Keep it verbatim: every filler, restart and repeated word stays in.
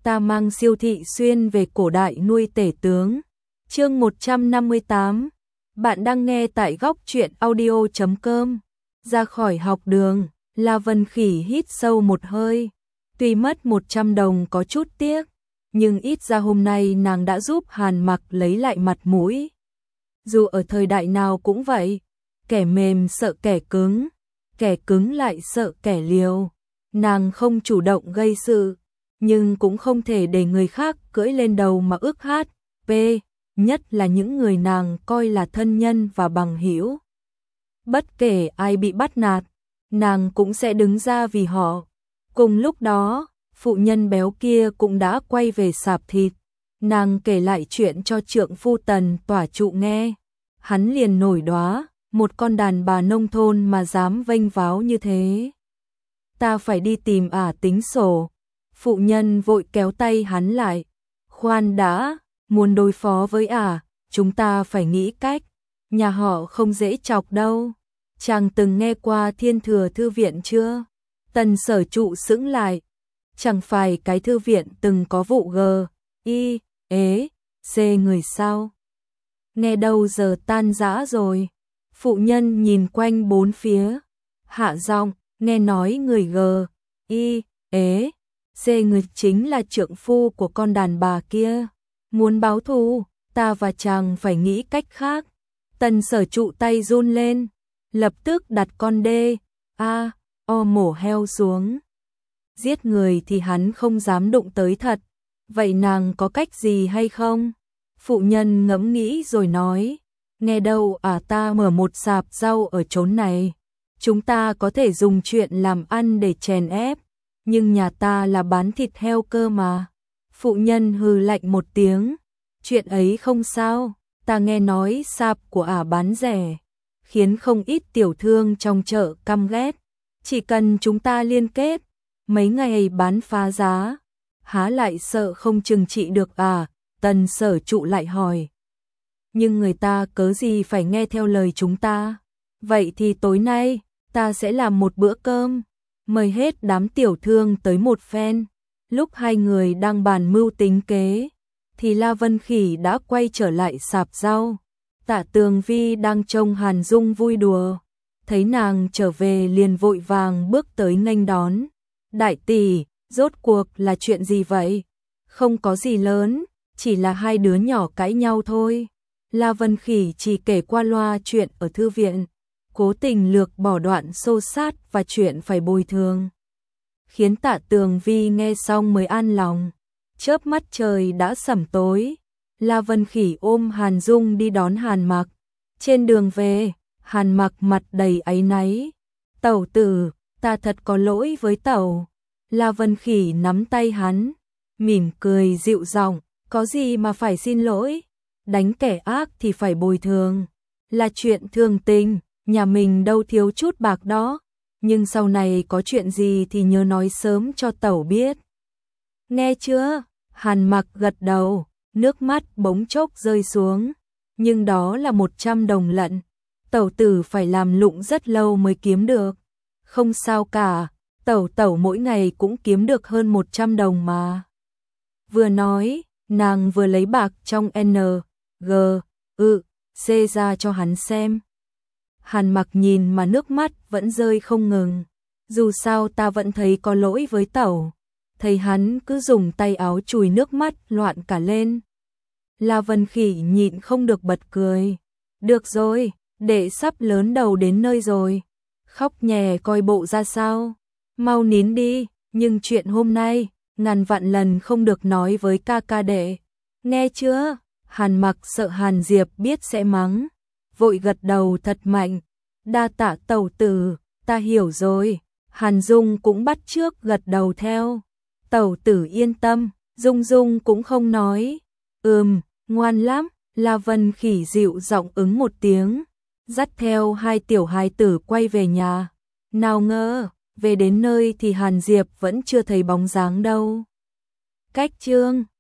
ta mang Siêu thị xuyên về cổ đại nuôi tể tướng. Chương một trăm năm mươi tám. Bạn đang nghe tại góc truyện audio chấm com. Ra khỏi học đường, La Vân Khỉ hít sâu một hơi. Tuy mất một trăm đồng có chút tiếc, nhưng ít ra hôm nay nàng đã giúp Hàn Mặc lấy lại mặt mũi. Dù ở thời đại nào cũng vậy, kẻ mềm sợ kẻ cứng, kẻ cứng lại sợ kẻ liều. Nàng không chủ động gây sự, nhưng cũng không thể để người khác cưỡi lên đầu mà ước hát, p, nhất là những người nàng coi là thân nhân và bằng hữu. Bất kể ai bị bắt nạt, nàng cũng sẽ đứng ra vì họ. Cùng lúc đó, phụ nhân béo kia cũng đã quay về sạp thịt. Nàng kể lại chuyện cho trượng phu Tần Tỏa Trụ nghe. Hắn liền nổi đoá, một con đàn bà nông thôn mà dám vênh váo như thế. Ta phải đi tìm ả tính sổ. Phụ nhân vội kéo tay hắn lại. Khoan đã, muốn đối phó với ả, chúng ta phải nghĩ cách. Nhà họ không dễ chọc đâu. Chàng từng nghe qua Thiên Thừa Thư Viện chưa? Tần Sở Trụ sững lại. Chẳng phải cái thư viện từng có vụ G, I, ế, C người sao? Nghe đâu giờ tan rã rồi. Phụ nhân nhìn quanh bốn phía. Hạ giọng, nghe nói người G, I, ế, C người chính là trượng phu của con đàn bà kia. Muốn báo thù, ta và chàng phải nghĩ cách khác. Tần Sở Trụ tay run lên, lập tức đặt con đê, a, o mổ heo xuống. Giết người thì hắn không dám đụng tới thật. Vậy nàng có cách gì hay không? Phụ nhân ngẫm nghĩ rồi nói. Nghe đâu à, ta mở một sạp rau ở chốn này. Chúng ta có thể dùng chuyện làm ăn để chèn ép. Nhưng nhà ta là bán thịt heo cơ mà. Phụ nhân hừ lạnh một tiếng. Chuyện ấy không sao. Ta nghe nói sạp của ả bán rẻ, khiến không ít tiểu thương trong chợ căm ghét. Chỉ cần chúng ta liên kết, mấy ngày bán phá giá, há lại sợ không trừng trị được à? Tần Sở Trụ lại hỏi. Nhưng người ta cớ gì phải nghe theo lời chúng ta? Vậy thì tối nay, ta sẽ làm một bữa cơm, mời hết đám tiểu thương tới một phen. Lúc hai người đang bàn mưu tính kế, thì La Vân Khỉ đã quay trở lại sạp rau. Tạ Tường Vi đang trông Hàn Dung vui đùa, thấy nàng trở về liền vội vàng bước tới nghênh đón. Đại tỷ, rốt cuộc là chuyện gì vậy? Không có gì lớn, chỉ là hai đứa nhỏ cãi nhau thôi. La Vân Khỉ chỉ kể qua loa chuyện ở thư viện, cố tình lược bỏ đoạn xô xát và chuyện phải bồi thường, khiến Tạ Tường Vi nghe xong mới an lòng. Chớp mắt trời đã sẩm tối, La Vân Khỉ ôm Hàn Dung đi đón Hàn Mặc. Trên đường về, Hàn Mặc mặt đầy áy náy. Tẩu tử, ta thật có lỗi với tẩu. La Vân Khỉ nắm tay hắn, mỉm cười dịu giọng, có gì mà phải xin lỗi, đánh kẻ ác thì phải bồi thường, là chuyện thường tình, nhà mình đâu thiếu chút bạc đó, nhưng sau này có chuyện gì thì nhớ nói sớm cho tẩu biết. Nghe chưa? Hàn Mặc gật đầu, nước mắt bỗng chốc rơi xuống, nhưng đó là một trăm đồng lận, tẩu tử phải làm lụng rất lâu mới kiếm được. Không sao cả, tẩu tẩu mỗi ngày cũng kiếm được hơn một trăm đồng mà. Vừa nói, nàng vừa lấy bạc trong N, G, ư, C ra cho hắn xem. Hàn Mặc nhìn mà nước mắt vẫn rơi không ngừng. Dù sao ta vẫn thấy có lỗi với tẩu. Thấy hắn cứ dùng tay áo chùi nước mắt loạn cả lên. La Vân Khỉ nhịn không được bật cười. Được rồi, đệ sắp lớn đầu đến nơi rồi. Khóc nhè coi bộ ra sao. Mau nín đi, nhưng chuyện hôm nay, ngàn vạn lần không được nói với ca ca đệ. Nghe chưa? Hàn Mặc sợ Hàn Diệp biết sẽ mắng, vội gật đầu thật mạnh. Đa tạ tẩu tử, ta hiểu rồi. Hàn Dung cũng bắt chước gật đầu theo. Tẩu tử yên tâm, Dung Dung cũng không nói. Ừm, ngoan lắm. La Vân Khỉ dịu giọng ứng một tiếng, dắt theo hai tiểu hài tử quay về nhà. Nào ngờ, về đến nơi thì Hàn Diệp vẫn chưa thấy bóng dáng đâu. Cách chương